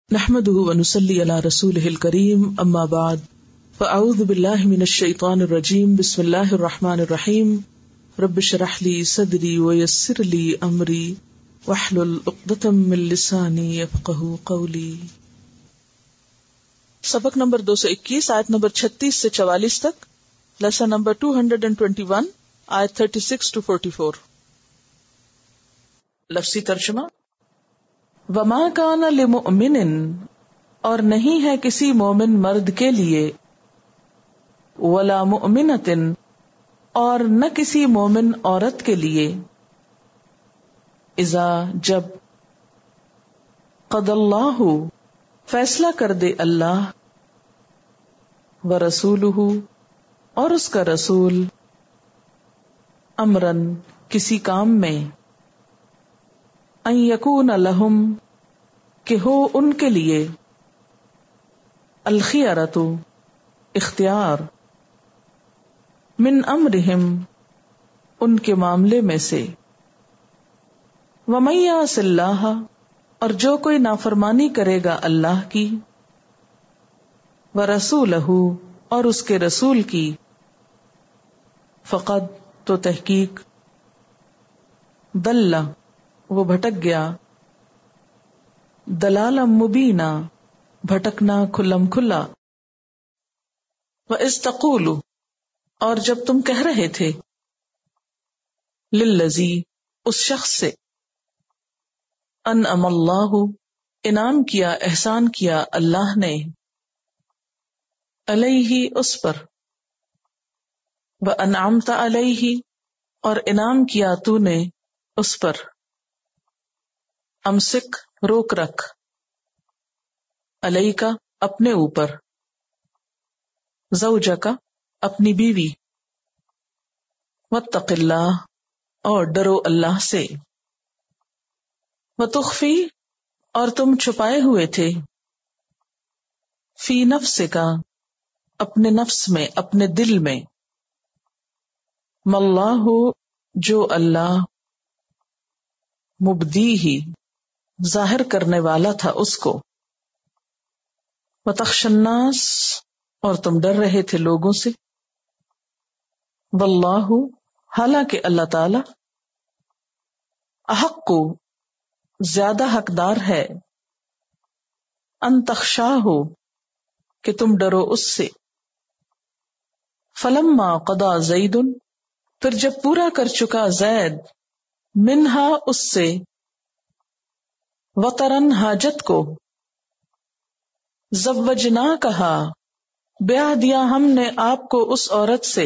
نحمده ونصلي على رسوله الكريم اما بعد فاعوذ بالله من الشيطان الرجيم بسم الله الرحمن الرحيم رب اشرح لي صدري ويسر لي امري واحلل عقدة من لساني يفقهوا قولي. سبق نمبر 221 آیت نمبر 36 سے 44 تک، لیسن نمبر 221 آیت 36 to 44. لفظی ترجمہ: وما کان لمؤمن، اور نہیں ہے کسی مومن مرد کے لیے، ولا مؤمنۃ، اور نہ کسی مومن عورت کے لیے، اذا، جب، قضى اللہ، فیصلہ کر دے اللہ، ورسولہ، اور اس کا رسول، امرن، کسی کام میں، ان یکون لہم، کہ ہو ان کے لیے، الخیارۃ، اختیار، من امرہم، ان کے معاملے میں سے، ومن یعص اللہ، اور جو کوئی نافرمانی کرے گا اللہ کی، ورسولہ، اور اس کے رسول کی، فقد، تو تحقیق، ضل، وہ بھٹک گیا، ضلالا مبینا، بھٹکنا کھلم کھلا. وَإِذْ تَقُولُ، اور جب تم کہہ رہے تھے، للذی، اس شخص سے، انعم اللہ، انعام کیا، احسان کیا اللہ نے، علیہ، اس پر، وَأَنْعَمْتَ علیہ، اور انعام کیا تو نے اس پر، امسک، روک رکھ، علیہ کا، اپنے اوپر، زوجک، اپنی بیوی، واتق اللہ، اور ڈرو اللہ سے، وتخفی، اور تم چھپائے ہوئے تھے، فی نفسک، اپنے نفس میں، اپنے دل میں، ماللہ، جو اللہ، مبدیہ، ظاہر کرنے والا تھا اس کو، وتخشی الناس، اور تم ڈر رہے تھے لوگوں سے، واللہ، حالانکہ اللہ تعالی، احق، زیادہ حقدار ہے، ان تخشاہ، کہ تم ڈرو اس سے. فلما قضا زید، پھر جب پورا کر چکا زید، منہا، اس سے، وطرن، حاجت کو، زوجنا، کہا، بیاہ دیا ہم نے آپ کو اس عورت سے،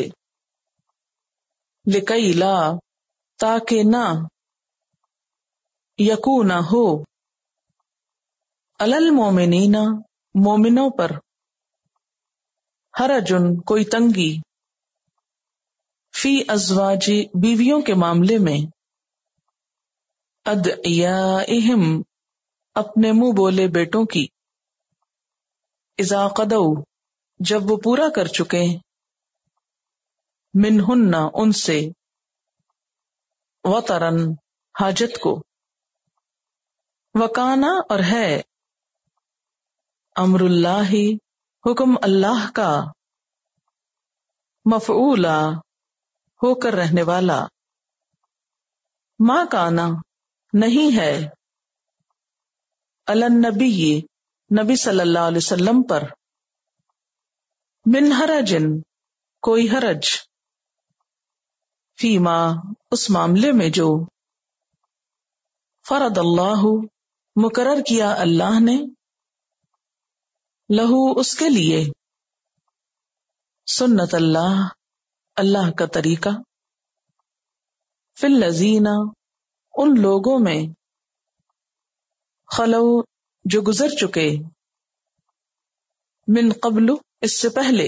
لکی، لا، تاکہ نہ، یکون، ہو، علی المومنین، مومنوں پر، حرجن، کوئی تنگی، فی ازواج، بیویوں کے معاملے میں، ادعیائہم، اپنے منہ بولے بیٹوں کی، اذا قضوا، جب وہ پورا کر چکے، منہن، ان سے، وطرن، حاجت کو، وکانا، اور ہے، امر اللہ، حکم اللہ کا، مفعولا، ہو کر رہنے والا، ما کانا، نہیں ہے، علی النبی، نبی صلی اللہ علیہ وسلم پر، من حرجن، کوئی حرج، فیما، اس معاملے میں جو، فرض اللہ، مقرر کیا اللہ نے، لہو، اس کے لیے، سنت اللہ، اللہ کا طریقہ، فی الذین، ان لوگوں میں، خلو، جو گزر چکے، من قبل، اس سے پہلے،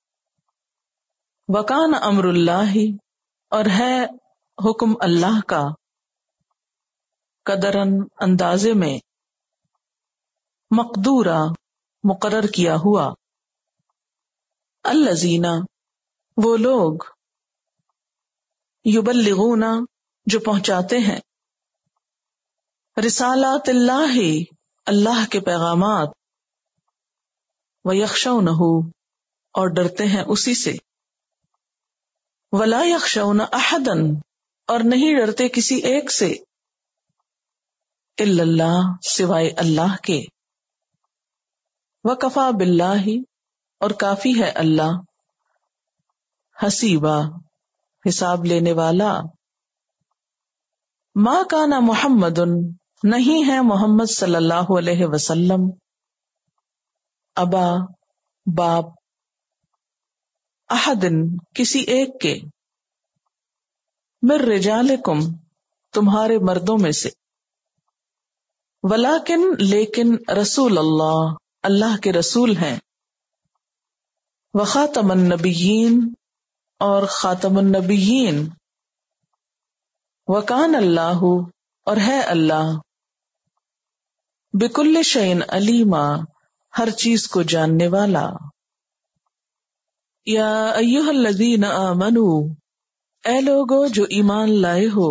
وکان امر اللہ، اور ہے حکم اللہ کا، قدرن، اندازے میں، مقدورا، مقرر کیا ہوا، الذین، وہ لوگ، یبلغون، جو پہنچاتے ہیں، رسالات اللہ، اللہ کے پیغامات، وَيَخْشَوْنَهُ اور ڈرتے ہیں اسی سے، وَلَا يَخْشَوْنَ أَحَدًا اور نہیں ڈرتے کسی ایک سے، إِلَّا اللَّهَ سوائے اللہ کے، وَكَفَى بِاللَّهِ اور کافی ہے اللہ، حسیبا حساب لینے والا۔ ما کان محمد نہیں ہے محمد صلی اللہ علیہ وسلم، ابا باپ، احد کسی ایک کے، من رجالکم تمہارے مردوں میں سے، ولیکن لیکن رسول اللہ اللہ کے رسول ہیں، وخاتم النبیین اور خاتم النبیین، وکان اللہ اور ہے اللہ، بکل شیء علیما ہر چیز کو جاننے والا۔ یا ایھا الذین آمنوا اے لوگو جو ایمان لائے ہو،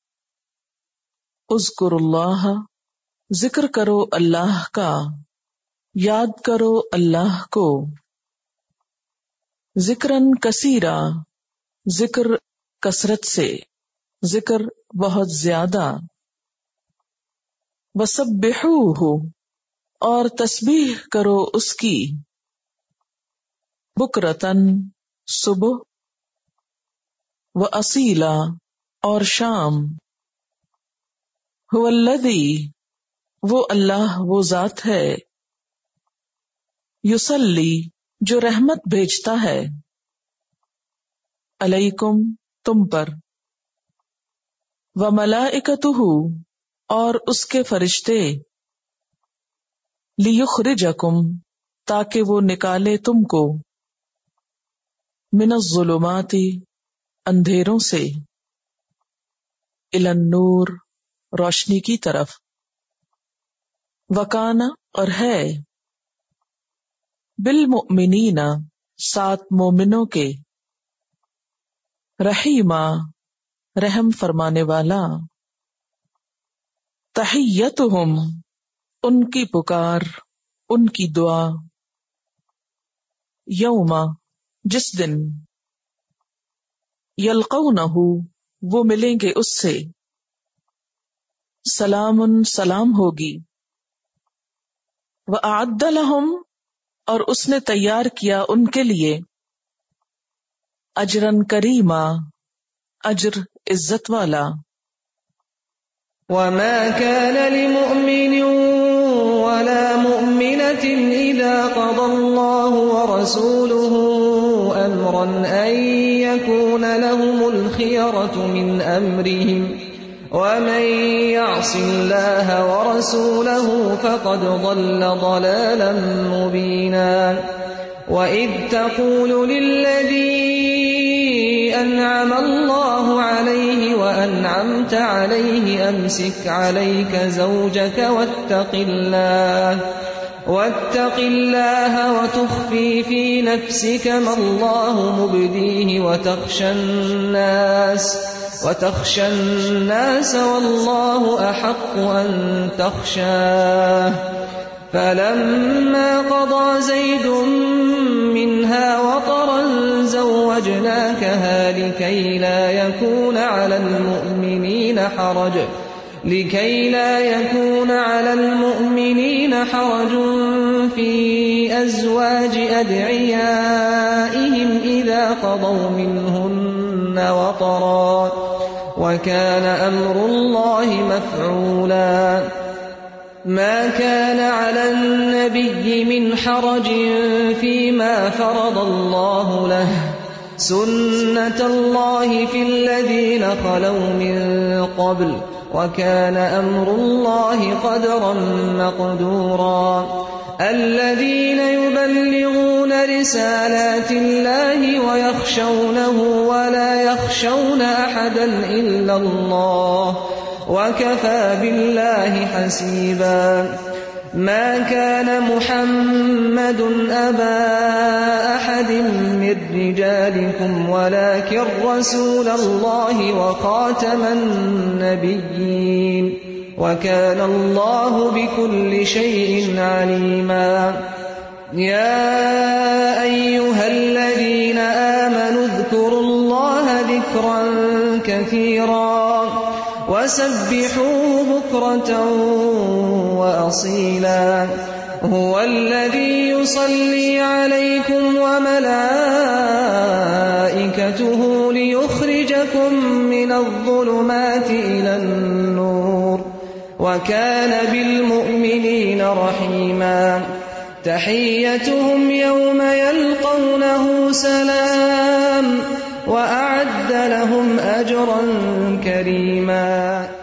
اذکروا اللہ ذکر کرو اللہ کا، یاد کرو اللہ کو، ذکرن کثیرا ذکر کثرت سے، ذکر بہت زیادہ، وسبحوہ اور تسبیح کرو اس کی، بکرتن صبح، واصیلا اور شام، هو الذی وہ اللہ وہ ذات ہے، یصلی جو رحمت بھیجتا ہے، علیکم تم پر، وملائکتہ اور اس کے فرشتے، لیخرجکم تاکہ وہ نکالے تم کو، من الظلمات اندھیروں سے، الی النور روشنی کی طرف، وکان اور ہے، بالمؤمنین ساتھ مومنوں کے، رحیما رحم فرمانے والا، تحیتہم ان کی پکار ان کی دعا، یوم جس دن، یلقونہ وہ ملیں گے اس سے، سلام سلام ہوگی، وأعد لہم اور اس نے تیار کیا ان کے لیے، اجرن کریما اجر عزت والا۔ وما كان لمؤمن ولا مؤمنة إذا قضى الله ورسوله أمرا أن يكون لهم الخيرة من أمرهم ومن يعص الله ورسوله فقد ضل ضلالا مبينا۔ وإذ تقول للذي أنعم الله عليه وأنعمت عليه أمسك عليك زوجك واتق الله وتخفي في نفسك ما الله مبديه وتخشى الناس والله أحق أن تخشاه، فلما قضى زيد منها وطرا زوجناكها لكي لا يكون على المؤمنين حرج في أزواج أدعيائهم إذا قضوا منهن وطرا، وكان أمر الله مفعولا۔ ما كان على النبي من حرج فيما فرض الله له، سنة الله في الذين خلوا من قبل، وكان أمر الله قدرا مقدورا۔ الذين يبلغون رسالات الله ويخشونه ولا يخشون أحدا إلا الله، وكفى بالله حسيبا۔ ما كان محمد أبا أحد من رجالكم ولكن رسول الله وخاتم النبيين۔ وكان الله بكل شيء عليما يا أيها الذين آمنوا اذكروا الله ذكرا كثيرا وسبحوه بكرة وأصيلا هو الذي يصلي عليكم وملائكته ليخرجكم من الظلمات إلى النور وكان بالمؤمنين رحيما تحيتهم يوم يلقونه سلام وأعد لهم أجرا كريما